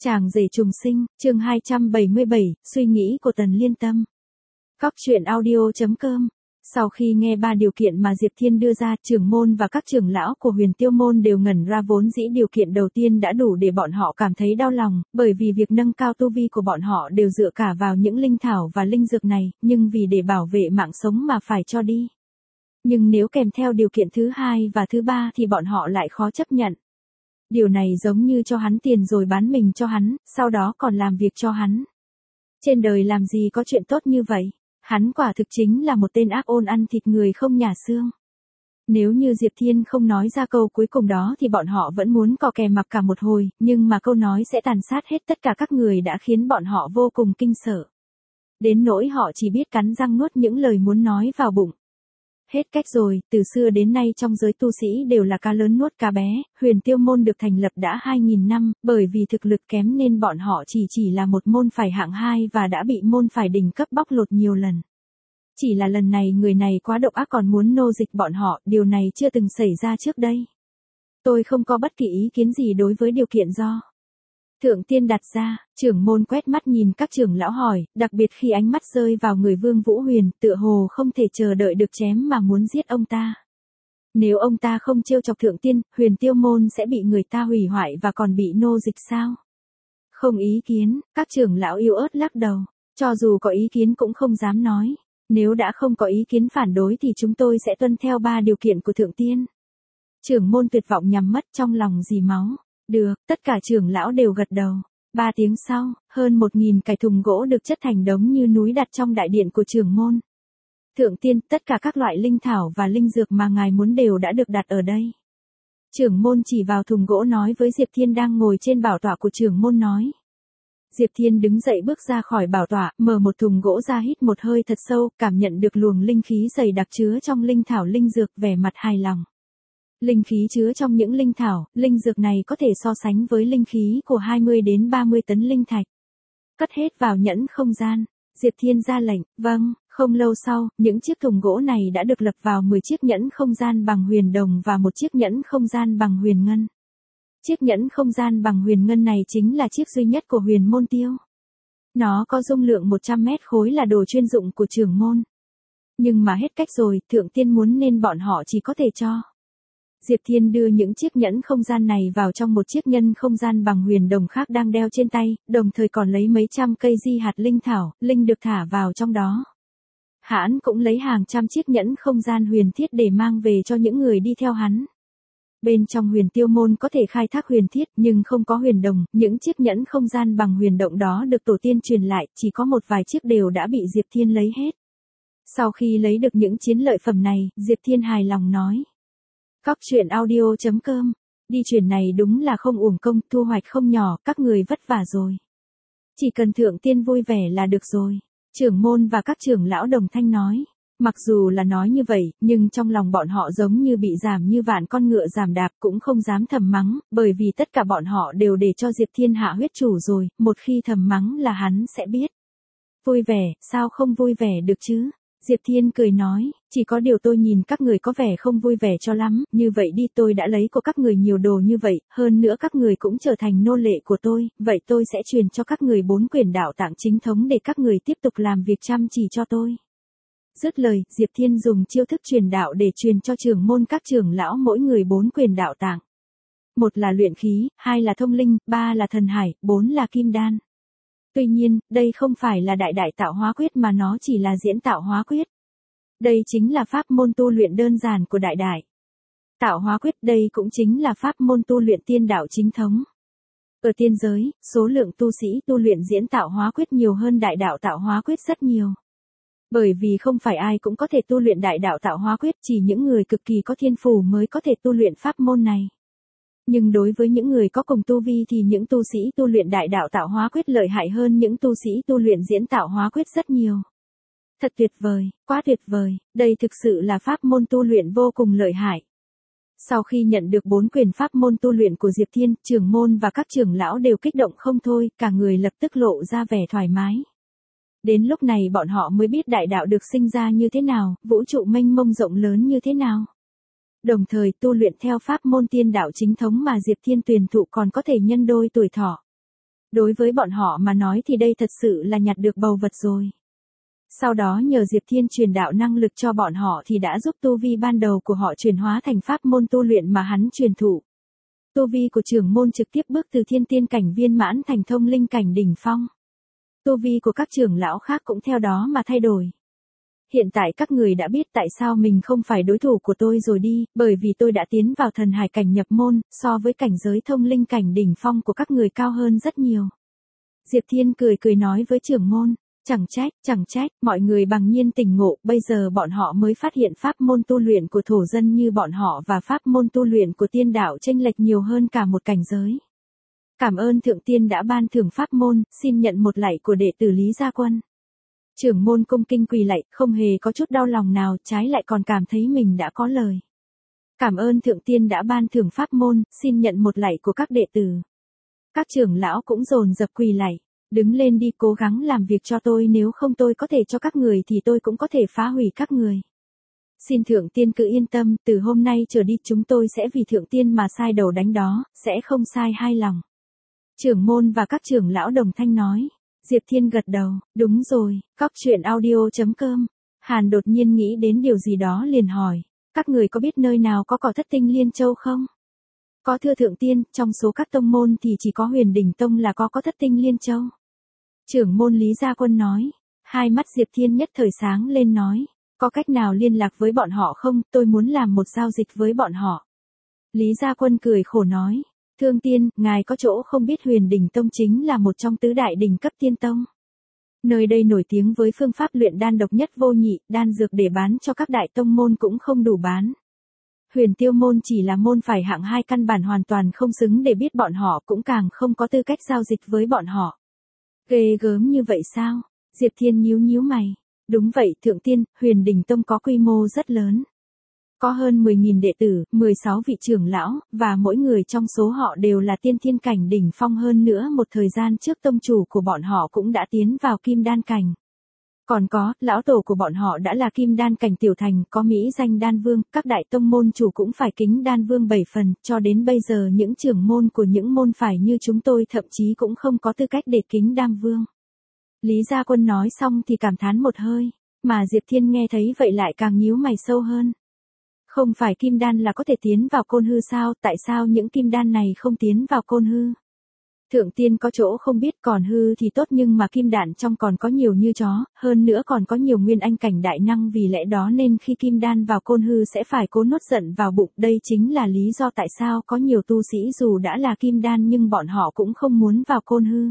Chàng rể trùng sinh, chương 277, suy nghĩ của Tần Liên Tâm. Cóc truyện audio.com. Sau khi nghe 3 điều kiện mà Diệp Thiên đưa ra, trưởng môn và các trưởng lão của Huyền Tiêu môn đều ngẩn ra, vốn dĩ điều kiện đầu tiên đã đủ để bọn họ cảm thấy đau lòng, bởi vì việc nâng cao tu vi của bọn họ đều dựa cả vào những linh thảo và linh dược này, nhưng vì để bảo vệ mạng sống mà phải cho đi. Nhưng nếu kèm theo điều kiện thứ hai và thứ ba thì bọn họ lại khó chấp nhận. Điều này giống như cho hắn tiền rồi bán mình cho hắn, sau đó còn làm việc cho hắn. Trên đời làm gì có chuyện tốt như vậy? Hắn quả thực chính là một tên ác ôn ăn thịt người không nhả xương. Nếu như Diệp Thiên không nói ra câu cuối cùng đó thì bọn họ vẫn muốn cò kè mặc cả một hồi, nhưng mà câu nói sẽ tàn sát hết tất cả các người đã khiến bọn họ vô cùng kinh sợ. Đến nỗi họ chỉ biết cắn răng nuốt những lời muốn nói vào bụng. Hết cách rồi, từ xưa đến nay trong giới tu sĩ đều là cá lớn nuốt cá bé, Huyền Tiêu môn được thành lập đã 2.000 năm, bởi vì thực lực kém nên bọn họ chỉ là một môn phái hạng 2 và đã bị môn phái đỉnh cấp bóc lột nhiều lần. Chỉ là lần này người này quá độc ác còn muốn nô dịch bọn họ, điều này chưa từng xảy ra trước đây. Tôi không có bất kỳ ý kiến gì đối với điều kiện do Thượng Tiên đặt ra. Trưởng môn quét mắt nhìn các trưởng lão hỏi, đặc biệt khi ánh mắt rơi vào người Vương Vũ Huyền, tựa hồ không thể chờ đợi được chém mà muốn giết ông ta. Nếu ông ta không trêu chọc Thượng Tiên, Huyền Tiêu môn sẽ bị người ta hủy hoại và còn bị nô dịch sao? Không ý kiến, các trưởng lão yếu ớt lắc đầu, cho dù có ý kiến cũng không dám nói. Nếu đã không có ý kiến phản đối thì chúng tôi sẽ tuân theo 3 điều kiện của Thượng Tiên. Trưởng môn tuyệt vọng nhắm mắt, trong lòng dì máu. Được, tất cả trưởng lão đều gật đầu. 3 tiếng sau, hơn 1.000 cái thùng gỗ được chất thành đống như núi đặt trong đại điện của trưởng môn. Thượng Tiên, tất cả các loại linh thảo và linh dược mà ngài muốn đều đã được đặt ở đây. Trưởng môn chỉ vào thùng gỗ nói với Diệp Thiên đang ngồi trên bảo tọa của trưởng môn nói. Diệp Thiên đứng dậy bước ra khỏi bảo tọa, mở một thùng gỗ ra, hít một hơi thật sâu, cảm nhận được luồng linh khí dày đặc chứa trong linh thảo linh dược, vẻ mặt hài lòng. Linh khí chứa trong những linh thảo, linh dược này có thể so sánh với linh khí của 20 đến 30 tấn linh thạch. Cất hết vào nhẫn không gian. Diệp Thiên ra lệnh, vâng. Không lâu sau, những chiếc thùng gỗ này đã được lập vào 10 chiếc nhẫn không gian bằng huyền đồng và một chiếc nhẫn không gian bằng huyền ngân. Chiếc nhẫn không gian bằng huyền ngân này chính là chiếc duy nhất của Huyền Môn Tiêu. Nó có dung lượng 100 mét khối, là đồ chuyên dụng của trưởng môn. Nhưng mà hết cách rồi, Thượng Tiên muốn nên bọn họ chỉ có thể cho. Diệp Thiên đưa những chiếc nhẫn không gian này vào trong một chiếc nhẫn không gian bằng huyền đồng khác đang đeo trên tay, đồng thời còn lấy mấy trăm cây di hạt linh thảo, linh được thả vào trong đó. Hắn cũng lấy hàng trăm chiếc nhẫn không gian huyền thiết để mang về cho những người đi theo hắn. Bên trong Huyền Tiêu môn có thể khai thác huyền thiết nhưng không có huyền đồng, những chiếc nhẫn không gian bằng huyền động đó được tổ tiên truyền lại, chỉ có một vài chiếc đều đã bị Diệp Thiên lấy hết. Sau khi lấy được những chiến lợi phẩm này, Diệp Thiên hài lòng nói. Cóc truyện audio.com. Đi chuyển này đúng là không uổng công, thu hoạch không nhỏ, các người vất vả rồi. Chỉ cần Thượng Tiên vui vẻ là được rồi. Trưởng môn và các trưởng lão đồng thanh nói. Mặc dù là nói như vậy, nhưng trong lòng bọn họ giống như bị giảm như vạn con ngựa giảm đạp, cũng không dám thầm mắng, bởi vì tất cả bọn họ đều để cho Diệp Thiên hạ huyết chủ rồi, một khi thầm mắng là hắn sẽ biết. Vui vẻ, sao không vui vẻ được chứ? Diệp Thiên cười nói, chỉ có điều tôi nhìn các người có vẻ không vui vẻ cho lắm, như vậy đi, tôi đã lấy của các người nhiều đồ như vậy, hơn nữa các người cũng trở thành nô lệ của tôi, vậy tôi sẽ truyền cho các người 4 quyển đạo tạng chính thống để các người tiếp tục làm việc chăm chỉ cho tôi. Dứt lời, Diệp Thiên dùng chiêu thức truyền đạo để truyền cho trưởng môn các trưởng lão mỗi người 4 quyển đạo tạng. 1 là luyện khí, 2 là thông linh, 3 là thần hải, 4 là kim đan. Tuy nhiên, đây không phải là đại tạo hóa quyết mà nó chỉ là diễn tạo hóa quyết. Đây chính là pháp môn tu luyện đơn giản của đại tạo hóa quyết, đây cũng chính là pháp môn tu luyện tiên đạo chính thống. Ở tiên giới, số lượng tu sĩ tu luyện diễn tạo hóa quyết nhiều hơn đại đạo tạo hóa quyết rất nhiều. Bởi vì không phải ai cũng có thể tu luyện đại đạo tạo hóa quyết, chỉ những người cực kỳ có thiên phù mới có thể tu luyện pháp môn này. Nhưng đối với những người có cùng tu vi thì những tu sĩ tu luyện đại đạo tạo hóa quyết lợi hại hơn những tu sĩ tu luyện diễn tạo hóa quyết rất nhiều. Thật tuyệt vời, quá tuyệt vời, đây thực sự là pháp môn tu luyện vô cùng lợi hại. Sau khi nhận được 4 quyển pháp môn tu luyện của Diệp Thiên, trưởng môn và các trưởng lão đều kích động không thôi, cả người lập tức lộ ra vẻ thoải mái. Đến lúc này bọn họ mới biết đại đạo được sinh ra như thế nào, vũ trụ mênh mông rộng lớn như thế nào. Đồng thời tu luyện theo pháp môn tiên đạo chính thống mà Diệp Thiên truyền thụ còn có thể nhân đôi tuổi thọ. Đối với bọn họ mà nói thì đây thật sự là nhặt được báu vật rồi. Sau đó nhờ Diệp Thiên truyền đạo năng lực cho bọn họ thì đã giúp tu vi ban đầu của họ chuyển hóa thành pháp môn tu luyện mà hắn truyền thụ. Tu vi của trưởng môn trực tiếp bước từ thiên tiên cảnh viên mãn thành thông linh cảnh đỉnh phong. Tu vi của các trưởng lão khác cũng theo đó mà thay đổi. Hiện tại các người đã biết tại sao mình không phải đối thủ của tôi rồi đi, bởi vì tôi đã tiến vào thần hải cảnh nhập môn, so với cảnh giới thông linh cảnh đỉnh phong của các người cao hơn rất nhiều. Diệp Thiên cười cười nói với trưởng môn, chẳng trách, mọi người bằng nhiên tỉnh ngộ, bây giờ bọn họ mới phát hiện pháp môn tu luyện của thổ dân như bọn họ và pháp môn tu luyện của tiên đạo chênh lệch nhiều hơn cả một cảnh giới. Cảm ơn thượng tiên đã ban thưởng pháp môn, xin nhận một lạy của đệ tử Lý Gia Quân. Trưởng môn cung kinh quỳ lạy, không hề có chút đau lòng nào, trái lại còn cảm thấy mình đã có lời. Cảm ơn thượng tiên đã ban thưởng pháp môn, xin nhận một lạy của các đệ tử. Các trưởng lão cũng dồn dập quỳ lạy, đứng lên đi, cố gắng làm việc cho tôi, nếu không tôi có thể cho các người thì tôi cũng có thể phá hủy các người. Xin thượng tiên cứ yên tâm, từ hôm nay trở đi chúng tôi sẽ vì thượng tiên mà sai đầu đánh đó, sẽ không sai hai lòng. Trưởng môn và các trưởng lão đồng thanh nói. Diệp Thiên gật đầu, đúng rồi, cóc truyện audio.com. Hàn đột nhiên nghĩ đến điều gì đó liền hỏi, các người có biết nơi nào có cỏ thất tinh liên châu không? Có thưa thượng tiên, trong số các tông môn thì chỉ có Huyền Đỉnh Tông là có thất tinh liên châu. Trưởng môn Lý Gia Quân nói, hai mắt Diệp Thiên nhất thời sáng lên nói, có cách nào liên lạc với bọn họ không, tôi muốn làm một giao dịch với bọn họ. Lý Gia Quân cười khổ nói, thương tiên, ngài có chỗ không biết Huyền Đỉnh Tông chính là một trong tứ đại đỉnh cấp tiên tông. Nơi đây nổi tiếng với phương pháp luyện đan độc nhất vô nhị, đan dược để bán cho các đại tông môn cũng không đủ bán. Huyền Tiêu môn chỉ là môn phải hạng 2 căn bản hoàn toàn không xứng để biết bọn họ, cũng càng không có tư cách giao dịch với bọn họ. Ghê gớm như vậy sao? Diệp Thiên nhíu mày. Đúng vậy thượng tiên, Huyền Đỉnh Tông có quy mô rất lớn. Có hơn 10.000 đệ tử, 16 vị trưởng lão, và mỗi người trong số họ đều là tiên thiên cảnh đỉnh phong, hơn nữa một thời gian trước tông chủ của bọn họ cũng đã tiến vào kim đan cảnh. Còn có, lão tổ của bọn họ đã là kim đan cảnh tiểu thành, có mỹ danh đan vương, các đại tông môn chủ cũng phải kính đan vương 7 phần, cho đến bây giờ những trưởng môn của những môn phải như chúng tôi thậm chí cũng không có tư cách để kính đan vương. Lý Gia Quân nói xong thì cảm thán một hơi, mà Diệp Thiên nghe thấy vậy lại càng nhíu mày sâu hơn. Không phải kim đan là có thể tiến vào côn hư sao, tại sao những kim đan này không tiến vào côn hư? Thượng tiên có chỗ không biết, còn hư thì tốt nhưng mà kim đan trong còn có nhiều như chó, hơn nữa còn có nhiều nguyên anh cảnh đại năng, vì lẽ đó nên khi kim đan vào côn hư sẽ phải cố nuốt giận vào bụng, đây chính là lý do tại sao có nhiều tu sĩ dù đã là kim đan nhưng bọn họ cũng không muốn vào côn hư.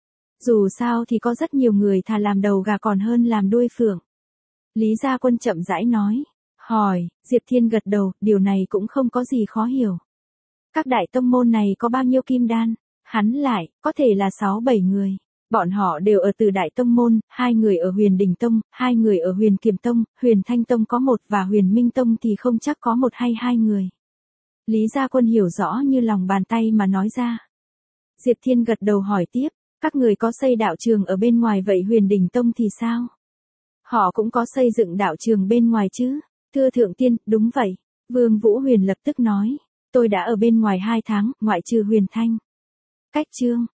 Dù sao thì có rất nhiều người thà làm đầu gà còn hơn làm đuôi phượng. Lý Gia Quân chậm rãi nói. Hỏi, Diệp Thiên gật đầu, điều này cũng không có gì khó hiểu. Các đại tông môn này có bao nhiêu kim đan? Hắn lại, có thể là 6-7 người. Bọn họ đều ở từ đại tông môn, 2 người ở Huyền Đỉnh Tông, 2 người ở Huyền Kiềm Tông, Huyền Thanh Tông có 1 và Huyền Minh Tông thì không chắc có 1 hay 2 người. Lý Gia Quân hiểu rõ như lòng bàn tay mà nói ra. Diệp Thiên gật đầu hỏi tiếp, các người có xây đạo trường ở bên ngoài vậy Huyền Đỉnh Tông thì sao? Họ cũng có xây dựng đạo trường bên ngoài chứ? Thưa thượng tiên, đúng vậy. Vương Vũ Huyền lập tức nói, tôi đã ở bên ngoài 2 tháng, ngoại trừ Huyền Thanh. Cách chương.